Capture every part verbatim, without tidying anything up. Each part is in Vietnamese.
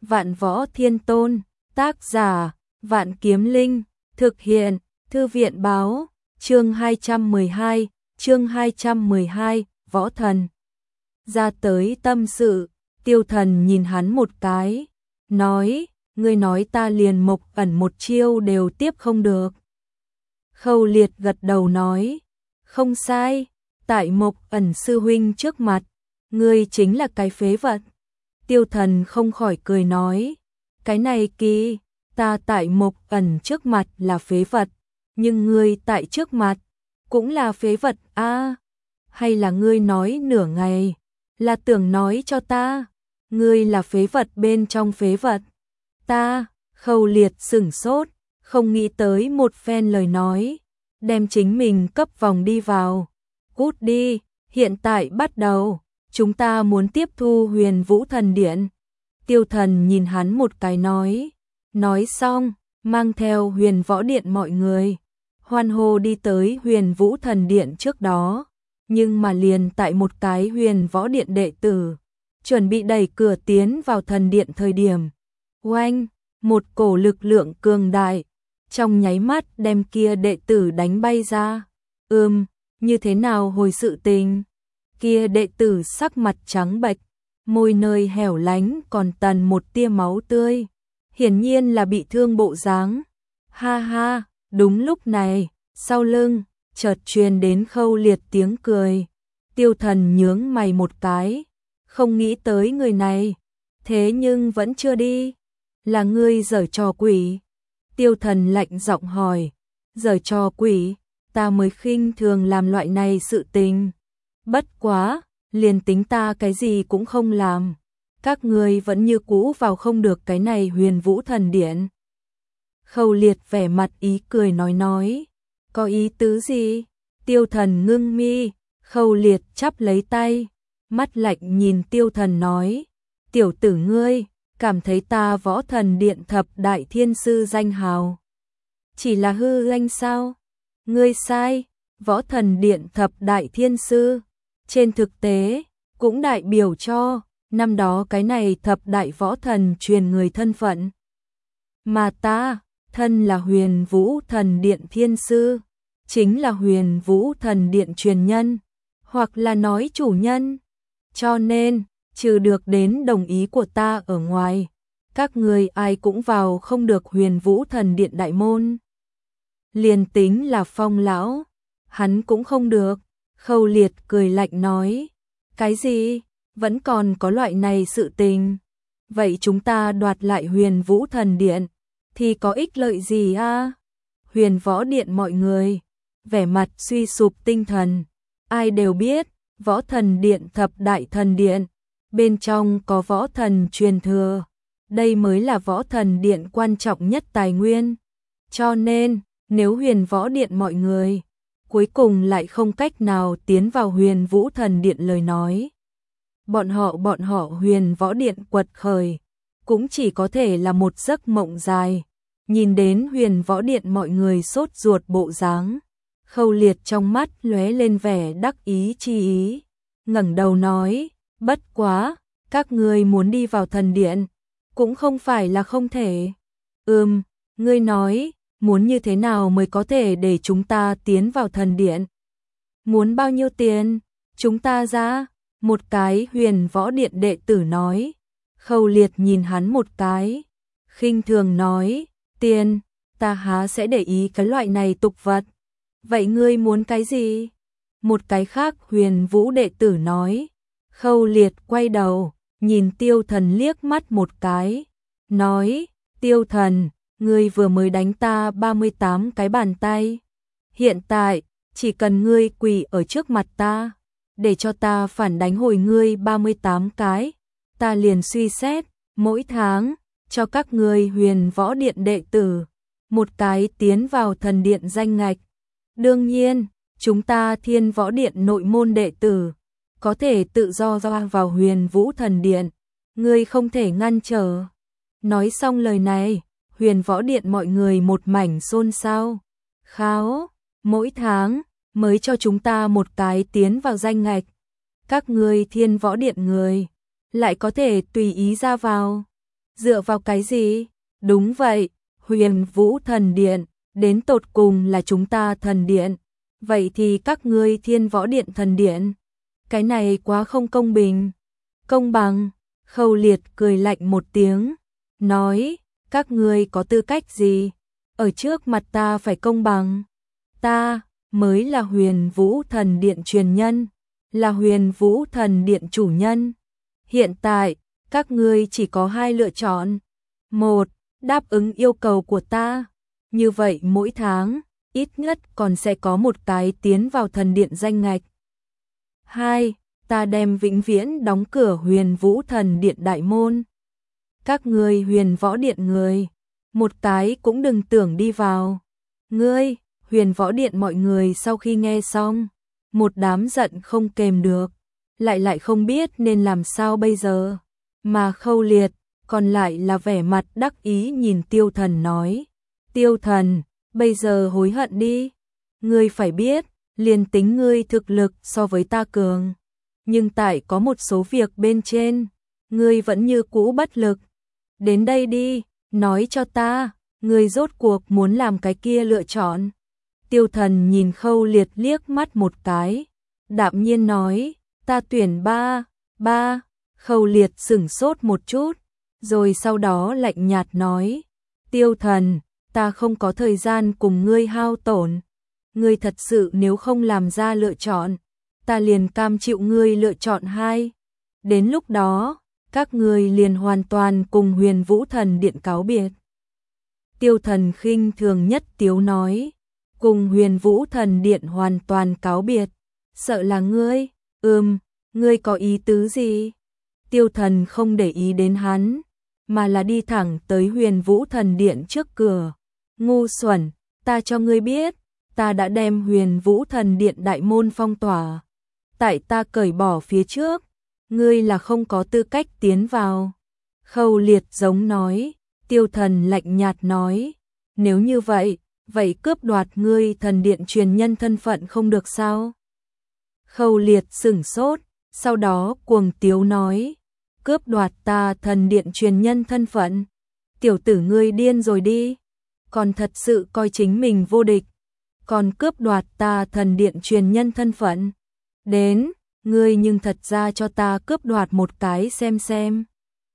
Vạn Võ Thiên Tôn, tác giả, Vạn Kiếm Linh, thực hiện, Thư viện báo, chương hai trăm mười hai, chương hai trăm mười hai, Võ Thần. Ra tới tâm sự, Tiêu Thần nhìn hắn một cái, nói, ngươi nói ta liền Mộc Ẩn một chiêu đều tiếp không được. Khâu Liệt gật đầu nói, không sai, tại Mộc Ẩn sư huynh trước mặt, ngươi chính là cái phế vật. Tiêu Thần không khỏi cười nói, cái này kỳ, ta tại Mộc Ẩn trước mặt là phế vật, nhưng ngươi tại trước mặt cũng là phế vật a, à, hay là ngươi nói nửa ngày, là tưởng nói cho ta, ngươi là phế vật bên trong phế vật. Ta, Khâu Liệt sửng sốt, không nghĩ tới một phen lời nói, đem chính mình cấp vòng đi vào. Cút đi, hiện tại bắt đầu, chúng ta muốn tiếp thu Huyền Vũ Thần Điện. Tiêu Thần nhìn hắn một cái nói, nói xong, mang theo Huyền Võ Điện mọi người, hoan hô đi tới Huyền Vũ Thần Điện trước đó, nhưng mà liền tại một cái Huyền Võ Điện đệ tử, chuẩn bị đẩy cửa tiến vào thần điện thời điểm. Oanh, một cổ lực lượng cường đại, trong nháy mắt đem kia đệ tử đánh bay ra. Ừm, như thế nào hồi sự tình? Kia đệ tử sắc mặt trắng bệch, môi nơi hẻo lánh còn tần một tia máu tươi, hiển nhiên là bị thương bộ dáng. Ha ha, đúng lúc này, sau lưng, chợt truyền đến Khâu Liệt tiếng cười. Tiêu Thần nhướng mày một cái, không nghĩ tới người này, thế nhưng vẫn chưa đi. Là ngươi giở trò quỷ? Tiêu Thần lạnh giọng hỏi, giở trò quỷ, ta mới khinh thường làm loại này sự tình. Bất quá, liền tính ta cái gì cũng không làm, các ngươi vẫn như cũ vào không được cái này Huyền Vũ Thần Điện. Khâu Liệt vẻ mặt ý cười nói nói, có ý tứ gì? Tiêu Thần ngưng mi, Khâu Liệt chắp lấy tay, mắt lạnh nhìn Tiêu Thần nói, tiểu tử ngươi, cảm thấy ta Võ Thần Điện thập đại thiên sư danh hào chỉ là hư danh sao? Ngươi sai, Võ Thần Điện thập đại thiên sư, trên thực tế, cũng đại biểu cho, năm đó cái này thập đại võ thần truyền người thân phận. Mà ta, thân là Huyền Vũ Thần Điện thiên sư, chính là Huyền Vũ Thần Điện truyền nhân, hoặc là nói chủ nhân. Cho nên, trừ được đến đồng ý của ta ở ngoài, các người ai cũng vào không được Huyền Vũ Thần Điện đại môn. Liền tính là Phong lão, hắn cũng không được. Khâu Liệt cười lạnh nói, cái gì, vẫn còn có loại này sự tình, vậy chúng ta đoạt lại Huyền Vũ Thần Điện, thì có ích lợi gì a? À? Huyền Võ Điện mọi người, vẻ mặt suy sụp tinh thần, ai đều biết, Võ Thần Điện thập đại thần điện, bên trong có võ thần truyền thừa, đây mới là Võ Thần Điện quan trọng nhất tài nguyên, cho nên, nếu Huyền Võ Điện mọi người cuối cùng lại không cách nào tiến vào Huyền Vũ Thần Điện lời nói, bọn họ bọn họ Huyền Võ Điện quật khởi, cũng chỉ có thể là một giấc mộng dài. Nhìn đến Huyền Võ Điện mọi người sốt ruột bộ dáng, Khâu Liệt trong mắt lóe lên vẻ đắc ý chi ý, ngẩng đầu nói, bất quá, các ngươi muốn đi vào thần điện, cũng không phải là không thể. Ừm, ngươi nói, muốn như thế nào mới có thể để chúng ta tiến vào thần điện? Muốn bao nhiêu tiền? Chúng ta ra, một cái Huyền Võ Điện đệ tử nói. Khâu Liệt nhìn hắn một cái, khinh thường nói, tiền, ta há sẽ để ý cái loại này tục vật. Vậy ngươi muốn cái gì? Một cái khác Huyền Vũ đệ tử nói. Khâu Liệt quay đầu, nhìn Tiêu Thần liếc mắt một cái, nói, Tiêu Thần, ngươi vừa mới đánh ta ba mươi tám cái bàn tay. Hiện tại, chỉ cần ngươi quỳ ở trước mặt ta, để cho ta phản đánh hồi ngươi ba mươi tám cái, ta liền suy xét, mỗi tháng, cho các ngươi Huyền Võ Điện đệ tử, một cái tiến vào thần điện danh ngạch. Đương nhiên, chúng ta Thiên Võ Điện nội môn đệ tử, có thể tự do ra vào Huyền Vũ Thần Điện, ngươi không thể ngăn trở. Nói xong lời này, Huyền Võ Điện mọi người một mảnh xôn xao. Kháo, mỗi tháng, mới cho chúng ta một cái tiến vào danh ngạch. Các ngươi Thiên Võ Điện người, lại có thể tùy ý ra vào. Dựa vào cái gì? Đúng vậy, Huyền Vũ Thần Điện, đến tột cùng là chúng ta thần điện. Vậy thì các ngươi Thiên Võ Điện thần điện. Cái này quá không công bình. Công bằng, Khâu Liệt cười lạnh một tiếng, nói, các ngươi có tư cách gì? Ở trước mặt ta phải công bằng. Ta mới là Huyền Vũ Thần Điện truyền nhân, là Huyền Vũ Thần Điện chủ nhân. Hiện tại, các ngươi chỉ có hai lựa chọn. Một, đáp ứng yêu cầu của ta. Như vậy mỗi tháng, ít nhất còn sẽ có một cái tiến vào thần điện danh ngạch. Hai, ta đem vĩnh viễn đóng cửa Huyền Vũ Thần Điện đại môn. Các ngươi Huyền Võ Điện người, một cái cũng đừng tưởng đi vào. Ngươi, Huyền Võ Điện mọi người sau khi nghe xong, một đám giận không kềm được, lại lại không biết nên làm sao bây giờ. Mà Khâu Liệt, còn lại là vẻ mặt đắc ý nhìn Tiêu Thần nói, Tiêu Thần, bây giờ hối hận đi. Ngươi phải biết, liền tính ngươi thực lực so với ta cường, nhưng tại có một số việc bên trên, ngươi vẫn như cũ bất lực. Đến đây đi, nói cho ta, ngươi rốt cuộc muốn làm cái kia lựa chọn. Tiêu Thần nhìn Khâu Liệt liếc mắt một cái, đạm nhiên nói, ta tuyển ba, ba. Khâu Liệt sửng sốt một chút, rồi sau đó lạnh nhạt nói, Tiêu Thần, ta không có thời gian cùng ngươi hao tổn. Ngươi thật sự nếu không làm ra lựa chọn, ta liền cam chịu ngươi lựa chọn hai. Đến lúc đó, các ngươi liền hoàn toàn cùng Huyền Vũ Thần Điện cáo biệt. Tiêu Thần khinh thường nhất tiếu nói, cùng Huyền Vũ Thần Điện hoàn toàn cáo biệt, sợ là ngươi, ừm, ngươi có ý tứ gì? Tiêu Thần không để ý đến hắn, mà là đi thẳng tới Huyền Vũ Thần Điện trước cửa. Ngu xuẩn, ta cho ngươi biết, ta đã đem Huyền Vũ Thần Điện đại môn phong tỏa. Tại ta cởi bỏ phía trước, ngươi là không có tư cách tiến vào. Khâu Liệt giống nói, Tiêu Thần lạnh nhạt nói, nếu như vậy, vậy cướp đoạt ngươi thần điện truyền nhân thân phận không được sao? Khâu Liệt sửng sốt, sau đó cuồng tiếu nói, cướp đoạt ta thần điện truyền nhân thân phận? Tiểu tử ngươi điên rồi đi, còn thật sự coi chính mình vô địch, còn cướp đoạt ta thần điện truyền nhân thân phận? Đến, ngươi nhưng thật ra cho ta cướp đoạt một cái xem xem.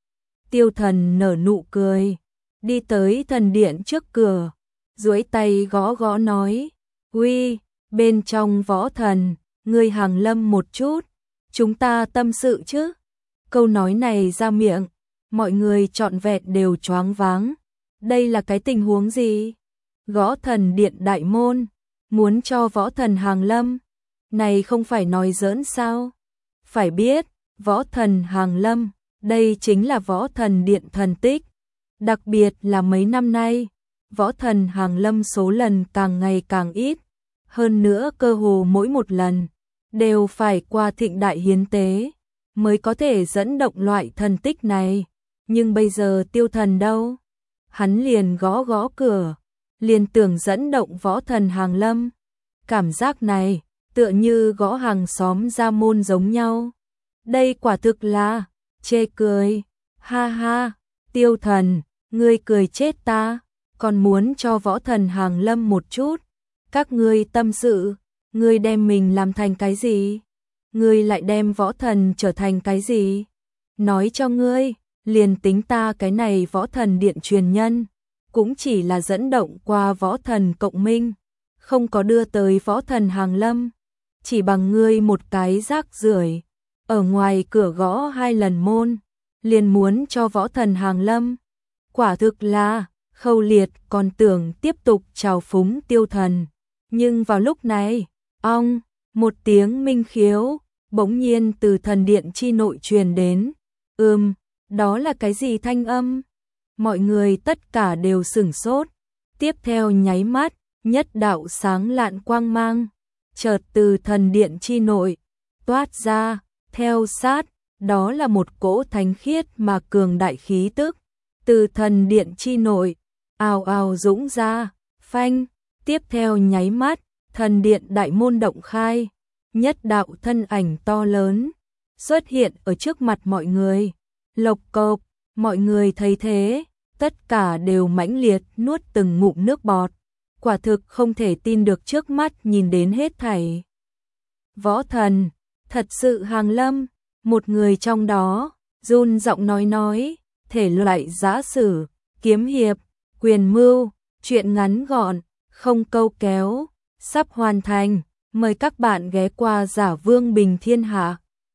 Tiêu Thần nở nụ cười, đi tới thần điện trước cửa, duỗi tay gõ gõ nói, uy, bên trong Võ Thần, ngươi hàng lâm một chút, chúng ta tâm sự chứ. Câu nói này ra miệng, mọi người trọn vẹn đều choáng váng. Đây là cái tình huống gì? Gõ thần điện đại môn, muốn cho Võ Thần hàng lâm, này không phải nói giỡn sao? Phải biết, Võ Thần hàng lâm, đây chính là Võ Thần Điện thần tích. Đặc biệt là mấy năm nay, Võ Thần hàng lâm số lần càng ngày càng ít, hơn nữa cơ hồ mỗi một lần đều phải qua thịnh đại hiến tế mới có thể dẫn động loại thần tích này. Nhưng bây giờ Tiêu Thần đâu? Hắn liền gõ gõ cửa, liền tưởng dẫn động Võ Thần hàng lâm. Cảm giác này tựa như gõ hàng xóm ra môn giống nhau. Đây quả thực là chê cười. Ha ha, Tiêu Thần, ngươi cười chết ta, còn muốn cho Võ Thần hàng lâm một chút. Các ngươi tâm sự, ngươi đem mình làm thành cái gì? Ngươi lại đem Võ Thần trở thành cái gì? Nói cho ngươi, liền tính ta cái này Võ Thần Điện truyền nhân, cũng chỉ là dẫn động qua Võ Thần cộng minh, không có đưa tới Võ Thần hàng lâm. Chỉ bằng ngươi một cái rác rưởi, ở ngoài cửa gõ hai lần môn, liền muốn cho Võ Thần hàng lâm. Quả thực là, Khâu Liệt còn tưởng tiếp tục trào phúng Tiêu Thần. Nhưng vào lúc này, ong, một tiếng minh khiếu, bỗng nhiên từ thần điện chi nội truyền đến. Ừm, đó là cái gì thanh âm? Mọi người tất cả đều sửng sốt. Tiếp theo nháy mắt, nhất đạo sáng lạn quang mang, chợt từ thần điện chi nội toát ra, theo sát, đó là một cỗ thánh khiết mà cường đại khí tức, từ thần điện chi nội ào ào dũng ra, phanh, tiếp theo nháy mắt, thần điện đại môn động khai, nhất đạo thân ảnh to lớn xuất hiện ở trước mặt mọi người. Lộc cộc, Mọi người thấy thế, tất cả đều mãnh liệt nuốt từng ngụm nước bọt, quả thực không thể tin được trước mắt nhìn đến hết thảy. Võ thần, thật sự hàng lâm, một người trong đó, run giọng nói nói, thể loại giã sử, kiếm hiệp, quyền mưu, truyện ngắn gọn, không câu kéo, sắp hoàn thành, mời các bạn ghé qua Giả Vương Bình Thiên Hạ.